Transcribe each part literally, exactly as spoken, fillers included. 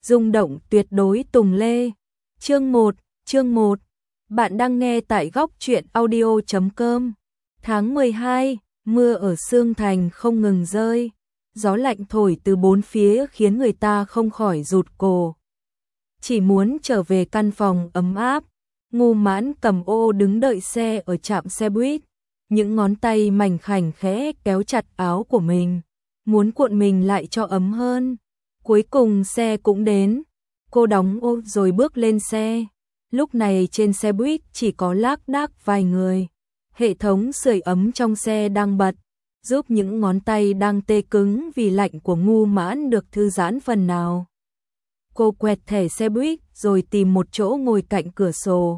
rung động tuyệt đối Tùng Lê. Chương một, chương một. Bạn đang nghe tại góc truyện audio chấm com. Tháng mười hai, mưa ở Sương Thành không ngừng rơi. Gió lạnh thổi từ bốn phía khiến người ta không khỏi rụt cổ. Chỉ muốn trở về căn phòng ấm áp. Ngu Mãn cầm ô đứng đợi xe ở trạm xe buýt. Những ngón tay mảnh khảnh khẽ kéo chặt áo của mình, muốn cuộn mình lại cho ấm hơn. Cuối cùng xe cũng đến. Cô đóng ô rồi bước lên xe. Lúc này trên xe buýt chỉ có lác đác vài người. Hệ thống sưởi ấm trong xe đang bật, giúp những ngón tay đang tê cứng vì lạnh của Ngu Mãn được thư giãn phần nào. Cô quẹt thẻ xe buýt rồi tìm một chỗ ngồi cạnh cửa sổ.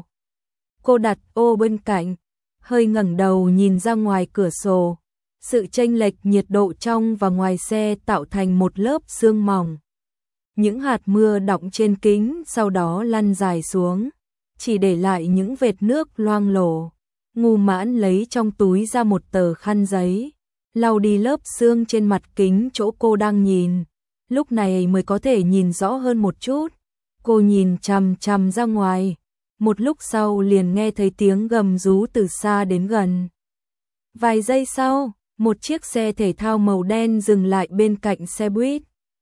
Cô đặt ô bên cạnh, hơi ngẩng đầu nhìn ra ngoài cửa sổ. Sự chênh lệch nhiệt độ trong và ngoài xe tạo thành một lớp sương mỏng. Những hạt mưa đọng trên kính sau đó lăn dài xuống, chỉ để lại những vệt nước loang lổ. Ngu Mãn lấy trong túi ra một tờ khăn giấy, lau đi lớp sương trên mặt kính chỗ cô đang nhìn. Lúc này mới có thể nhìn rõ hơn một chút. Cô nhìn chằm chằm ra ngoài. Một lúc sau liền nghe thấy tiếng gầm rú từ xa đến gần. Vài giây sau, một chiếc xe thể thao màu đen dừng lại bên cạnh xe buýt.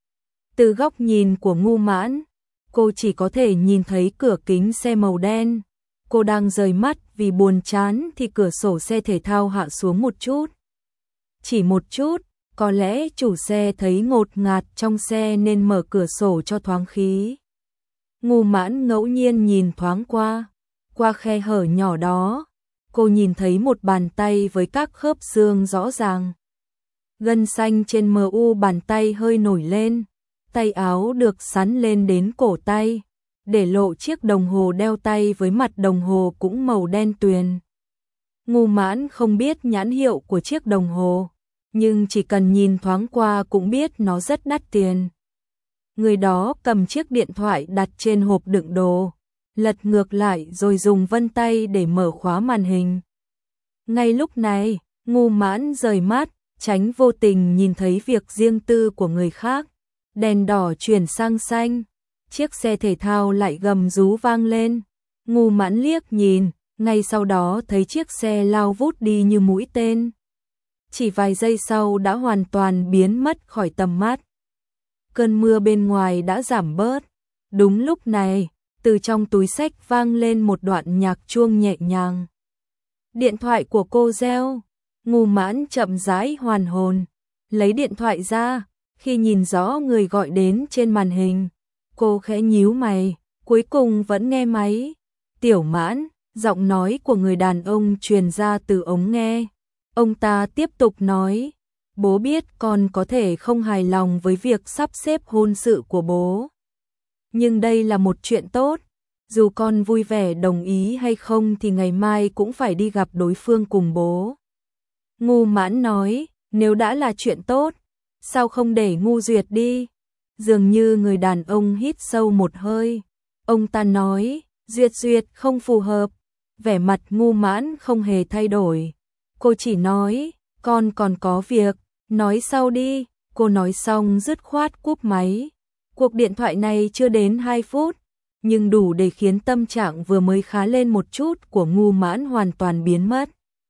Từ góc nhìn của Ngu Mãn, cô chỉ có thể nhìn thấy cửa kính xe màu đen. Cô đang rời mắt vì buồn chán thì cửa sổ xe thể thao hạ xuống một chút. Chỉ một chút, có lẽ chủ xe thấy ngột ngạt trong xe nên mở cửa sổ cho thoáng khí. Ngu Mãn ngẫu nhiên nhìn thoáng qua, qua khe hở nhỏ đó, cô nhìn thấy một bàn tay với các khớp xương rõ ràng. Gân xanh trên mờ u bàn tay hơi nổi lên, tay áo được sắn lên đến cổ tay, để lộ chiếc đồng hồ đeo tay với mặt đồng hồ cũng màu đen tuyền. Ngu Mãn không biết nhãn hiệu của chiếc đồng hồ, nhưng chỉ cần nhìn thoáng qua cũng biết nó rất đắt tiền. Người đó cầm chiếc điện thoại đặt trên hộp đựng đồ, lật ngược lại rồi dùng vân tay để mở khóa màn hình. Ngay lúc này, Ngu Mãn rời mắt, tránh vô tình nhìn thấy việc riêng tư của người khác. Đèn đỏ chuyển sang xanh, chiếc xe thể thao lại gầm rú vang lên. Ngu Mãn liếc nhìn, ngay sau đó thấy chiếc xe lao vút đi như mũi tên. Chỉ vài giây sau đã hoàn toàn biến mất khỏi tầm mắt. Cơn mưa bên ngoài đã giảm bớt. Đúng lúc này, từ trong túi xách vang lên một đoạn nhạc chuông nhẹ nhàng. Điện thoại của cô reo. Ngu Mãn chậm rãi hoàn hồn, lấy điện thoại ra. Khi nhìn rõ người gọi đến trên màn hình, cô khẽ nhíu mày, cuối cùng vẫn nghe máy. Tiểu Mãn, giọng nói của người đàn ông truyền ra từ ống nghe. Ông ta tiếp tục nói, bố biết con có thể không hài lòng với việc sắp xếp hôn sự của bố. Nhưng đây là một chuyện tốt, dù con vui vẻ đồng ý hay không thì ngày mai cũng phải đi gặp đối phương cùng bố. Ngu Mãn nói, nếu đã là chuyện tốt, sao không để Ngu Duyệt đi? Dường như người đàn ông hít sâu một hơi. Ông ta nói, Duyệt Duyệt không phù hợp. Vẻ mặt Ngu Mãn không hề thay đổi. Cô chỉ nói, con còn có việc, nói sau đi. Cô nói xong dứt khoát cúp máy. Cuộc điện thoại này chưa đến hai phút, nhưng đủ để khiến tâm trạng vừa mới khá lên một chút của Ngu Mãn hoàn toàn biến mất.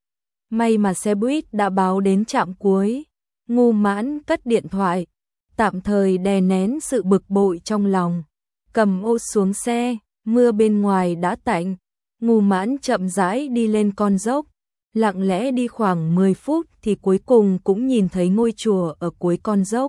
May mà xe buýt đã báo đến trạm cuối. Ngu Mãn cất điện thoại, tạm thời đè nén sự bực bội trong lòng. Cầm ô xuống xe, mưa bên ngoài đã tạnh. Ngu Mãn chậm rãi đi lên con dốc. Lặng lẽ đi khoảng mười phút thì cuối cùng cũng nhìn thấy ngôi chùa ở cuối con dốc.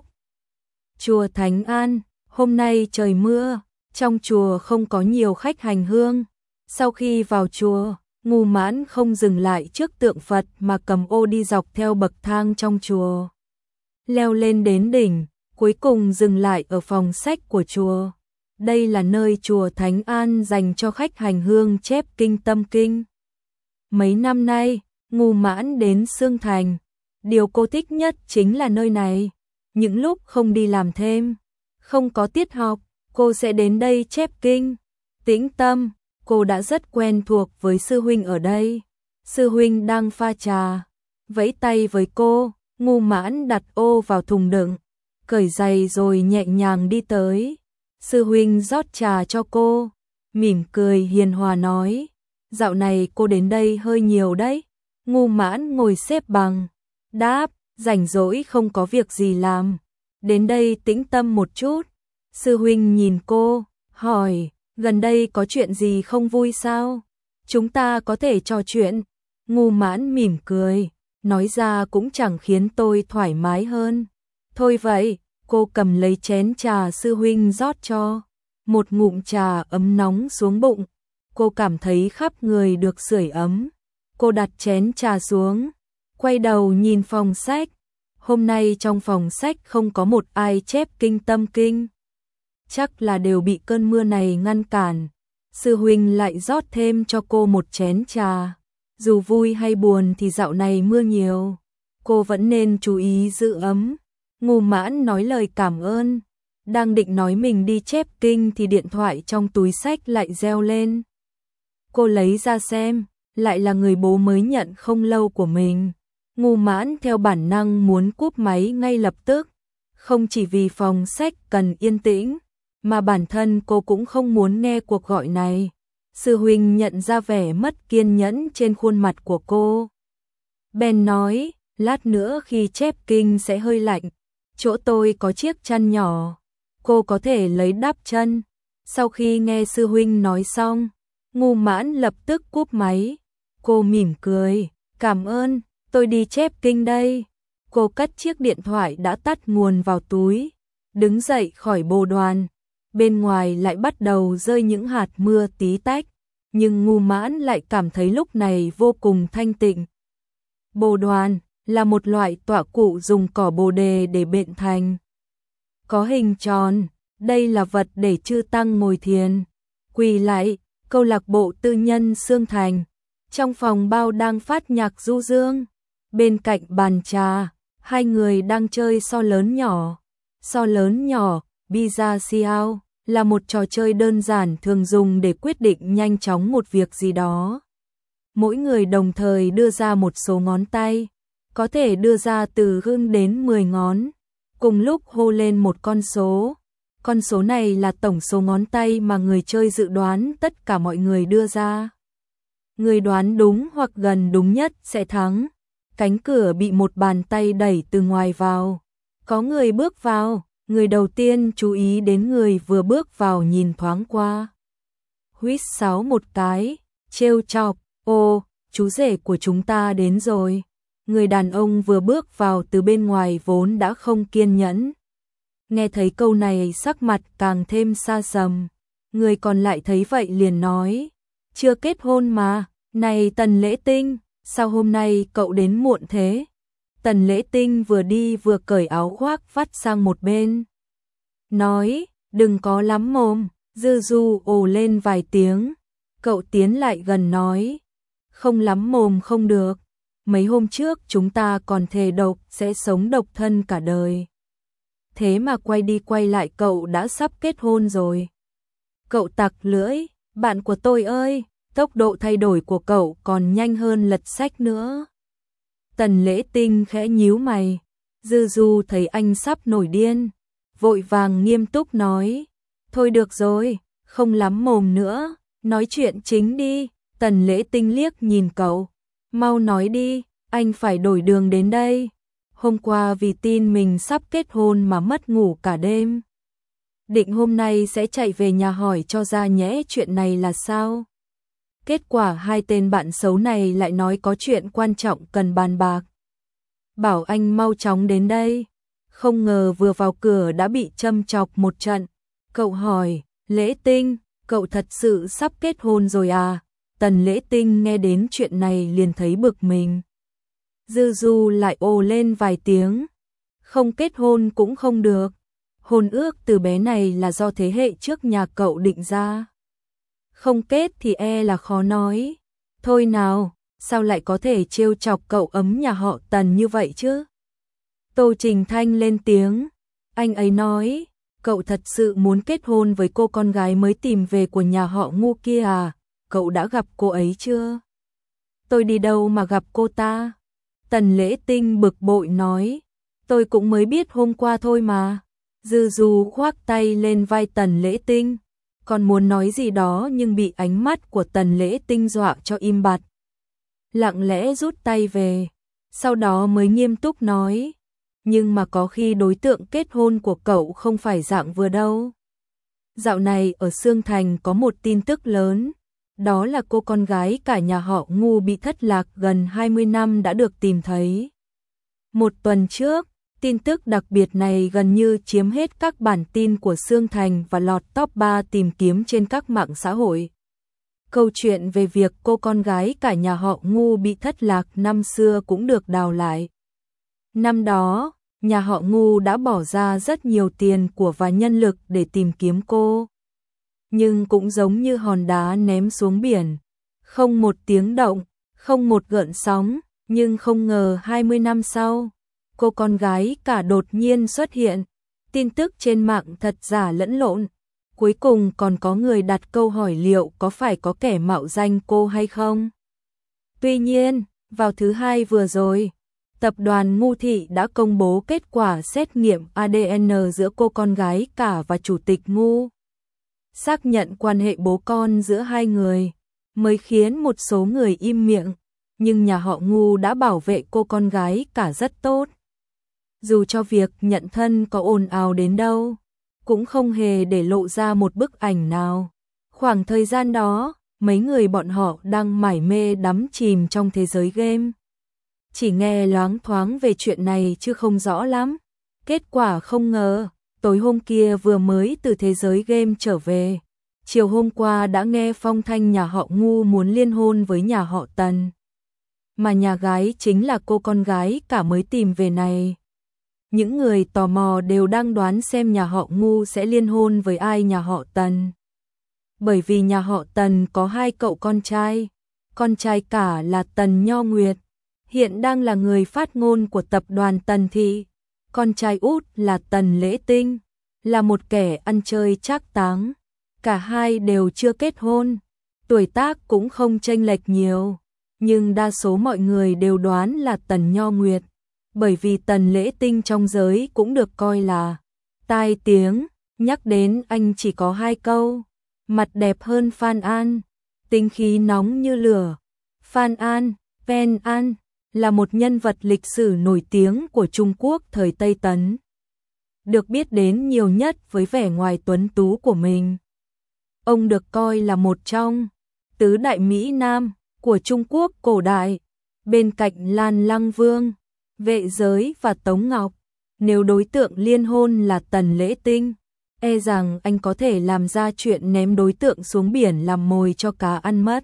Chùa Thánh An, hôm nay trời mưa, trong chùa không có nhiều khách hành hương. Sau khi vào chùa, Ngu Mãn không dừng lại trước tượng Phật mà cầm ô đi dọc theo bậc thang trong chùa. Leo lên đến đỉnh, cuối cùng dừng lại ở phòng sách của chùa. Đây là nơi chùa Thánh An dành cho khách hành hương chép kinh tâm kinh. Mấy năm nay, Ngu Mãn đến Sương Thành. Điều cô thích nhất chính là nơi này. Những lúc không đi làm thêm, không có tiết học, cô sẽ đến đây chép kinh. Tĩnh tâm, cô đã rất quen thuộc với sư huynh ở đây. Sư huynh đang pha trà, vẫy tay với cô. Ngu Mãn đặt ô vào thùng đựng, cởi giày rồi nhẹ nhàng đi tới. Sư huynh rót trà cho cô, mỉm cười hiền hòa nói, dạo này cô đến đây hơi nhiều đấy. Ngu Mãn ngồi xếp bằng, đáp, rảnh rỗi không có việc gì làm, đến đây tĩnh tâm một chút. Sư huynh nhìn cô, hỏi, gần đây có chuyện gì không vui sao? Chúng ta có thể trò chuyện. Ngu Mãn mỉm cười, nói ra cũng chẳng khiến tôi thoải mái hơn. Thôi vậy, cô cầm lấy chén trà sư huynh rót cho, một ngụm trà ấm nóng xuống bụng. Cô cảm thấy khắp người được sưởi ấm. Cô đặt chén trà xuống, quay đầu nhìn phòng sách. Hôm nay trong phòng sách không có một ai chép kinh tâm kinh. Chắc là đều bị cơn mưa này ngăn cản. Sư huynh lại rót thêm cho cô một chén trà. Dù vui hay buồn thì dạo này mưa nhiều, cô vẫn nên chú ý giữ ấm. Ngu Mãn nói lời cảm ơn, đang định nói mình đi chép kinh thì điện thoại trong túi sách lại reo lên. Cô lấy ra xem, lại là người bố mới nhận không lâu của mình. Ngu Mãn theo bản năng muốn cúp máy ngay lập tức, không chỉ vì phòng sách cần yên tĩnh, mà bản thân cô cũng không muốn nghe cuộc gọi này. Sư huynh nhận ra vẻ mất kiên nhẫn trên khuôn mặt của cô. Ben nói, lát nữa khi chép kinh sẽ hơi lạnh, chỗ tôi có chiếc chăn nhỏ, cô có thể lấy đắp chân. Sau khi nghe sư huynh nói xong, Ngu Mãn lập tức cúp máy. Cô mỉm cười, cảm ơn, tôi đi chép kinh đây. Cô cất chiếc điện thoại đã tắt nguồn vào túi, đứng dậy khỏi bồ đoàn. Bên ngoài lại bắt đầu rơi những hạt mưa tí tách, nhưng Ngu Mãn lại cảm thấy lúc này vô cùng thanh tịnh. Bồ đoàn là một loại tọa cụ dùng cỏ bồ đề để bện thành. Có hình tròn, đây là vật để chư tăng ngồi thiền. Quỳ lại, câu lạc bộ tư nhân Sương Thành. Trong phòng bao đang phát nhạc du dương. Bên cạnh bàn trà, hai người đang chơi so lớn nhỏ. So lớn nhỏ, Biza Xiao, là một trò chơi đơn giản thường dùng để quyết định nhanh chóng một việc gì đó. Mỗi người đồng thời đưa ra một số ngón tay, có thể đưa ra từ không đến mười ngón, cùng lúc hô lên một con số. Con số này là tổng số ngón tay mà người chơi dự đoán tất cả mọi người đưa ra. Người đoán đúng hoặc gần đúng nhất sẽ thắng. Cánh cửa bị một bàn tay đẩy từ ngoài vào. Có người bước vào, người đầu tiên chú ý đến người vừa bước vào nhìn thoáng qua. Huýt sáo một cái, trêu chọc, ô, chú rể của chúng ta đến rồi. Người đàn ông vừa bước vào từ bên ngoài vốn đã không kiên nhẫn. Nghe thấy câu này sắc mặt càng thêm xa sầm. Người còn lại thấy vậy liền nói, chưa kết hôn mà, này Tần Lễ Tinh, sao hôm nay cậu đến muộn thế? Tần Lễ Tinh vừa đi vừa cởi áo khoác vắt sang một bên. Nói, đừng có lắm mồm, Dư Du ồ lên vài tiếng. Cậu tiến lại gần nói, không lắm mồm không được. Mấy hôm trước chúng ta còn thề độc sẽ sống độc thân cả đời. Thế mà quay đi quay lại cậu đã sắp kết hôn rồi. Cậu tặc lưỡi, bạn của tôi ơi, tốc độ thay đổi của cậu còn nhanh hơn lật sách nữa. Tần Lễ Tinh khẽ nhíu mày. Dư Du thấy anh sắp nổi điên, vội vàng nghiêm túc nói, thôi được rồi, không lắm mồm nữa, nói chuyện chính đi. Tần Lễ Tinh liếc nhìn cậu, mau nói đi, anh phải đổi đường đến đây. Hôm qua vì tin mình sắp kết hôn mà mất ngủ cả đêm. Định hôm nay sẽ chạy về nhà hỏi cho ra nhẽ chuyện này là sao. Kết quả hai tên bạn xấu này lại nói có chuyện quan trọng cần bàn bạc. Bảo anh mau chóng đến đây. Không ngờ vừa vào cửa đã bị châm chọc một trận. Cậu hỏi, Lễ Tinh, cậu thật sự sắp kết hôn rồi à? Tần Lễ Tinh nghe đến chuyện này liền thấy bực mình. Dư Du lại ồ lên vài tiếng. Không kết hôn cũng không được. Hôn ước từ bé này là do thế hệ trước nhà cậu định ra. Không kết thì e là khó nói. Thôi nào, sao lại có thể trêu chọc cậu ấm nhà họ Tần như vậy chứ? Tô Trình Thanh lên tiếng. Anh ấy nói, cậu thật sự muốn kết hôn với cô con gái mới tìm về của nhà họ Ngu kia à? Cậu đã gặp cô ấy chưa? Tôi đi đâu mà gặp cô ta? Tần Lễ Tinh bực bội nói, tôi cũng mới biết hôm qua thôi mà. Dư Du khoác tay lên vai Tần Lễ Tinh, còn muốn nói gì đó nhưng bị ánh mắt của Tần Lễ Tinh dọa cho im bặt. Lặng lẽ rút tay về, sau đó mới nghiêm túc nói, nhưng mà có khi đối tượng kết hôn của cậu không phải dạng vừa đâu. Dạo này ở Sương Thành có một tin tức lớn, đó là cô con gái cả nhà họ Ngu bị thất lạc gần hai mươi năm đã được tìm thấy. Một tuần trước, tin tức đặc biệt này gần như chiếm hết các bản tin của Sương Thành và lọt top ba tìm kiếm trên các mạng xã hội. Câu chuyện về việc cô con gái cả nhà họ Ngu bị thất lạc năm xưa cũng được đào lại. Năm đó, nhà họ Ngu đã bỏ ra rất nhiều tiền của và nhân lực để tìm kiếm cô. Nhưng cũng giống như hòn đá ném xuống biển, không một tiếng động, không một gợn sóng, nhưng không ngờ hai mươi năm sau, cô con gái cả đột nhiên xuất hiện. Tin tức trên mạng thật giả lẫn lộn. Cuối cùng còn có người đặt câu hỏi liệu có phải có kẻ mạo danh cô hay không. Tuy nhiên, vào thứ hai vừa rồi, tập đoàn Ngu Thị đã công bố kết quả xét nghiệm a đê en giữa cô con gái cả và chủ tịch Ngu. Xác nhận quan hệ bố con giữa hai người, mới khiến một số người im miệng, nhưng nhà họ Ngu đã bảo vệ cô con gái cả rất tốt. Dù cho việc nhận thân có ồn ào đến đâu, cũng không hề để lộ ra một bức ảnh nào. Khoảng thời gian đó, mấy người bọn họ đang mải mê đắm chìm trong thế giới game. Chỉ nghe loáng thoáng về chuyện này chứ không rõ lắm. Kết quả không ngờ, tối hôm kia vừa mới từ thế giới game trở về. Chiều hôm qua đã nghe phong thanh nhà họ Ngu muốn liên hôn với nhà họ Tần. Mà nhà gái chính là cô con gái cả mới tìm về này. Những người tò mò đều đang đoán xem nhà họ Ngu sẽ liên hôn với ai nhà họ Tần. Bởi vì nhà họ Tần có hai cậu con trai. Con trai cả là Tần Nho Nguyệt, hiện đang là người phát ngôn của tập đoàn Tần Thị. Con trai út là Tần Lễ Tinh, là một kẻ ăn chơi trác táng. Cả hai đều chưa kết hôn, tuổi tác cũng không chênh lệch nhiều. Nhưng đa số mọi người đều đoán là Tần Nho Nguyệt. Bởi vì Tần Lễ Tinh trong giới cũng được coi là tai tiếng, nhắc đến anh chỉ có hai câu, mặt đẹp hơn Phan An, tính khí nóng như lửa. Phan An, Pen An, là một nhân vật lịch sử nổi tiếng của Trung Quốc thời Tây Tấn. Được biết đến nhiều nhất với vẻ ngoài tuấn tú của mình. Ông được coi là một trong tứ đại Mỹ Nam của Trung Quốc cổ đại, bên cạnh Lan Lăng Vương, Vệ Giới và Tống Ngọc. Nếu đối tượng liên hôn là Tần Lễ Tinh, e rằng anh có thể làm ra chuyện ném đối tượng xuống biển làm mồi cho cá ăn mất.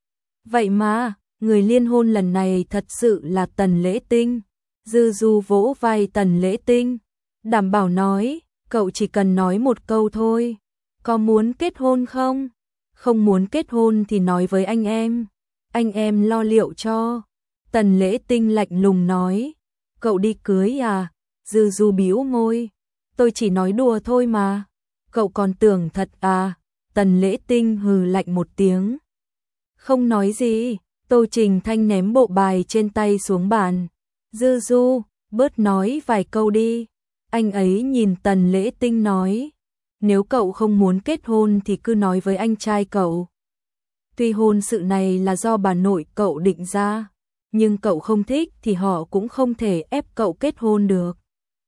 Vậy mà, người liên hôn lần này thật sự là Tần Lễ Tinh. Dư Du vỗ vai Tần Lễ Tinh, đảm bảo nói, cậu chỉ cần nói một câu thôi. Có muốn kết hôn không? Không muốn kết hôn thì nói với anh em. Anh em lo liệu cho. Tần Lễ Tinh lạnh lùng nói. Cậu đi cưới à? Dư Du bĩu môi. Tôi chỉ nói đùa thôi mà. Cậu còn tưởng thật à? Tần Lễ Tinh hừ lạnh một tiếng. Không nói gì. Tô Trình Thanh ném bộ bài trên tay xuống bàn. Dư Du, bớt nói vài câu đi. Anh ấy nhìn Tần Lễ Tinh nói. Nếu cậu không muốn kết hôn thì cứ nói với anh trai cậu. Tuy hôn sự này là do bà nội cậu định ra, nhưng cậu không thích thì họ cũng không thể ép cậu kết hôn được.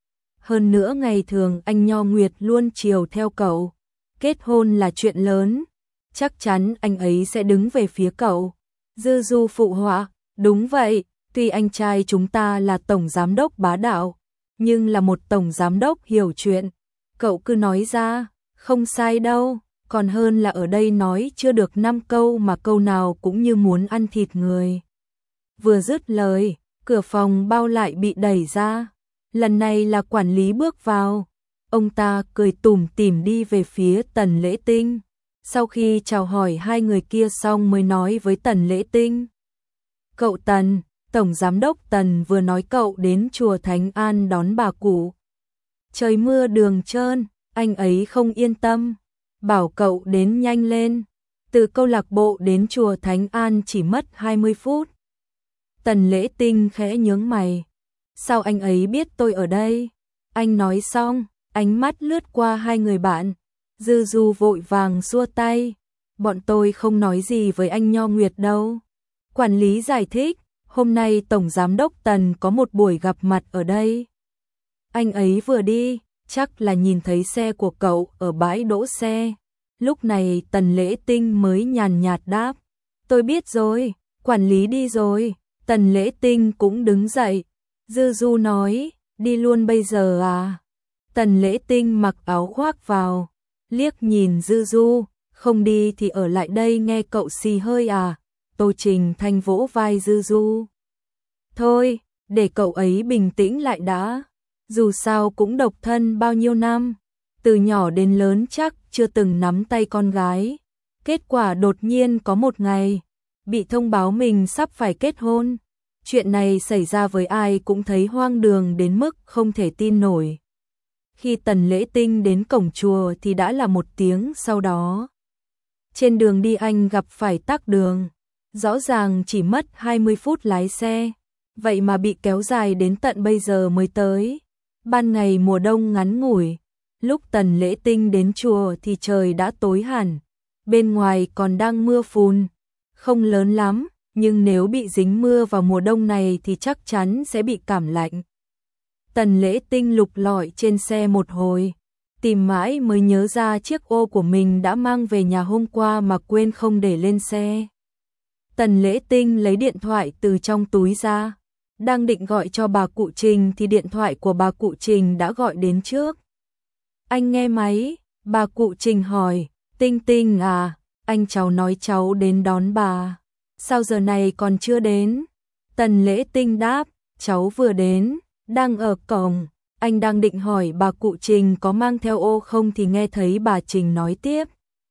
Hơn nữa ngày thường anh Nho Nguyệt luôn chiều theo cậu. Kết hôn là chuyện lớn, chắc chắn anh ấy sẽ đứng về phía cậu. Dư Du phụ họa, đúng vậy, tuy anh trai chúng ta là tổng giám đốc bá đạo, nhưng là một tổng giám đốc hiểu chuyện. Cậu cứ nói ra, không sai đâu, còn hơn là ở đây nói chưa được năm câu mà câu nào cũng như muốn ăn thịt người. Vừa dứt lời, cửa phòng bao lại bị đẩy ra. Lần này là quản lý bước vào. Ông ta cười tủm tỉm đi về phía Tần Lễ Tinh. Sau khi chào hỏi hai người kia xong mới nói với Tần Lễ Tinh. Cậu Tần, Tổng Giám đốc Tần vừa nói cậu đến chùa Thánh An đón bà cụ. Trời mưa đường trơn, anh ấy không yên tâm. Bảo cậu đến nhanh lên. Từ câu lạc bộ đến chùa Thánh An chỉ mất hai mươi phút. Tần Lễ Tinh khẽ nhướng mày. Sao anh ấy biết tôi ở đây? Anh nói xong, Ánh mắt lướt qua hai người bạn, Dư Du vội vàng xua tay. Bọn tôi không nói gì với anh Nho Nguyệt đâu. Quản lý giải thích, hôm nay Tổng Giám đốc Tần có một buổi gặp mặt ở đây. Anh ấy vừa đi, chắc là nhìn thấy xe của cậu ở bãi đỗ xe. Lúc này Tần Lễ Tinh mới nhàn nhạt đáp. Tôi biết rồi, quản lý đi rồi. Tần Lễ Tinh cũng đứng dậy. Dư Du nói, đi luôn bây giờ à? Tần Lễ Tinh mặc áo khoác vào, liếc nhìn Dư Du, không đi thì ở lại đây nghe cậu xì hơi à? Tô Trình Thanh vỗ vai Dư Du. Thôi, để cậu ấy bình tĩnh lại đã. Dù sao cũng độc thân bao nhiêu năm, từ nhỏ đến lớn chắc chưa từng nắm tay con gái. Kết quả đột nhiên có một ngày, bị thông báo mình sắp phải kết hôn. Chuyện này xảy ra với ai cũng thấy hoang đường đến mức không thể tin nổi. Khi Tần Lễ Tinh đến cổng chùa thì đã là một tiếng sau đó. Trên đường đi anh gặp phải tắc đường. Rõ ràng chỉ mất hai mươi phút lái xe, vậy mà bị kéo dài đến tận bây giờ mới tới. Ban ngày mùa đông ngắn ngủi, lúc Tần Lễ Tinh đến chùa thì trời đã tối hẳn, bên ngoài còn đang mưa phùn, không lớn lắm, nhưng nếu bị dính mưa vào mùa đông này thì chắc chắn sẽ bị cảm lạnh. Tần Lễ Tinh lục lọi trên xe một hồi, tìm mãi mới nhớ ra chiếc ô của mình đã mang về nhà hôm qua mà quên không để lên xe. Tần Lễ Tinh lấy điện thoại từ trong túi ra, đang định gọi cho bà cụ Trình thì điện thoại của bà cụ Trình đã gọi đến trước. Anh nghe máy, bà cụ Trình hỏi, Tinh Tinh à, anh cháu nói cháu đến đón bà. Sao giờ này còn chưa đến? Tần Lễ Tinh đáp, cháu vừa đến, đang ở cổng. Anh đang định hỏi bà cụ Trình có mang theo ô không thì nghe thấy bà Trình nói tiếp.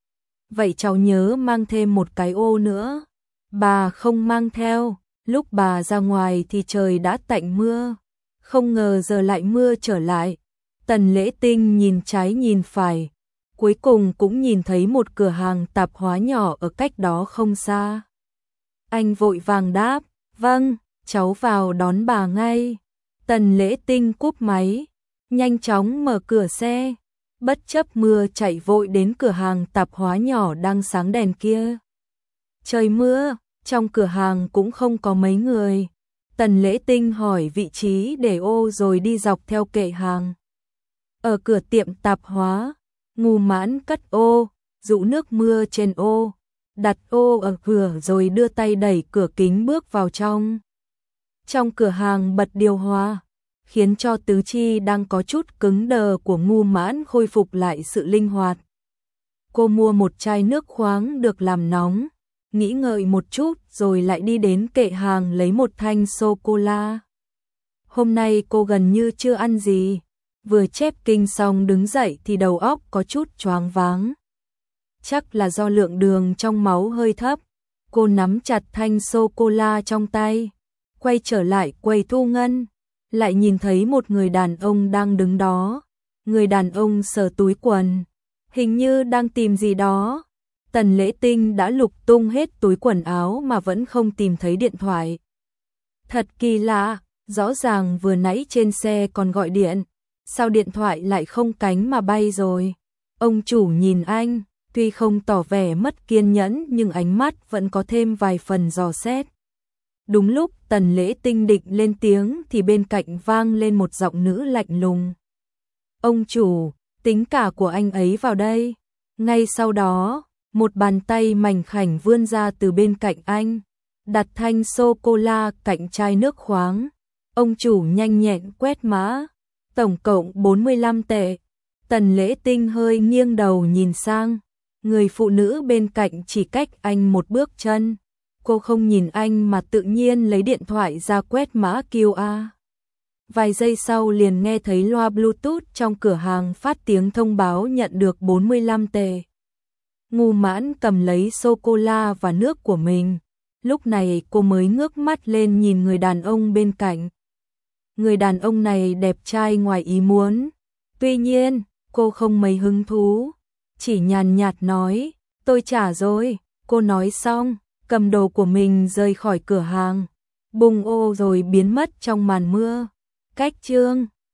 Vậy cháu nhớ mang thêm một cái ô nữa. Bà không mang theo, lúc bà ra ngoài thì trời đã tạnh mưa. Không ngờ giờ lại mưa trở lại. Tần Lễ Tinh nhìn trái nhìn phải, cuối cùng cũng nhìn thấy một cửa hàng tạp hóa nhỏ ở cách đó không xa. Anh vội vàng đáp, vâng, cháu vào đón bà ngay. Tần Lễ Tinh cúp máy, nhanh chóng mở cửa xe, bất chấp mưa chạy vội đến cửa hàng tạp hóa nhỏ đang sáng đèn kia. Trời mưa, trong cửa hàng cũng không có mấy người. Tần Lễ Tinh hỏi vị trí để ô rồi đi dọc theo kệ hàng. Ở cửa tiệm tạp hóa, Ngô Mãn cất ô, dụ nước mưa trên ô, đặt ô ở cửa rồi đưa tay đẩy cửa kính bước vào trong. Trong cửa hàng bật điều hòa, khiến cho tứ chi đang có chút cứng đờ của Ngô Mãn khôi phục lại sự linh hoạt. Cô mua một chai nước khoáng được làm nóng, nghĩ ngợi một chút rồi lại đi đến kệ hàng lấy một thanh sô-cô-la. Hôm nay cô gần như chưa ăn gì, vừa chép kinh xong đứng dậy thì đầu óc có chút choáng váng. Chắc là do lượng đường trong máu hơi thấp. Cô nắm chặt thanh sô-cô-la trong tay, quay trở lại quầy thu ngân, lại nhìn thấy một người đàn ông đang đứng đó. Người đàn ông sờ túi quần, hình như đang tìm gì đó. Tần Lễ Tinh đã lục tung hết túi quần áo mà vẫn không tìm thấy điện thoại. Thật kỳ lạ, rõ ràng vừa nãy trên xe còn gọi điện, sao điện thoại lại không cánh mà bay rồi. Ông chủ nhìn anh, tuy không tỏ vẻ mất kiên nhẫn nhưng ánh mắt vẫn có thêm vài phần dò xét. Đúng lúc Tần Lễ Tinh định lên tiếng thì bên cạnh vang lên một giọng nữ lạnh lùng. Ông chủ, tính cả của anh ấy vào đây. Ngay sau đó, một bàn tay mảnh khảnh vươn ra từ bên cạnh anh, đặt thanh sô-cô-la cạnh chai nước khoáng. Ông chủ nhanh nhẹn quét mã, tổng cộng bốn mươi lăm tệ. Tần Lễ Tinh hơi nghiêng đầu nhìn sang, người phụ nữ bên cạnh chỉ cách anh một bước chân. Cô không nhìn anh mà tự nhiên lấy điện thoại ra quét mã quy rờ. Vài giây sau liền nghe thấy loa Bluetooth trong cửa hàng phát tiếng thông báo nhận được bốn mươi lăm tệ. Ngô Mãn cầm lấy sô-cô-la và nước của mình. Lúc này cô mới ngước mắt lên nhìn người đàn ông bên cạnh. Người đàn ông này đẹp trai ngoài ý muốn. Tuy nhiên, cô không mấy hứng thú, chỉ nhàn nhạt nói, tôi trả rồi. Cô nói xong, cầm đồ của mình rời khỏi cửa hàng, bùng ô rồi biến mất trong màn mưa. Cách chương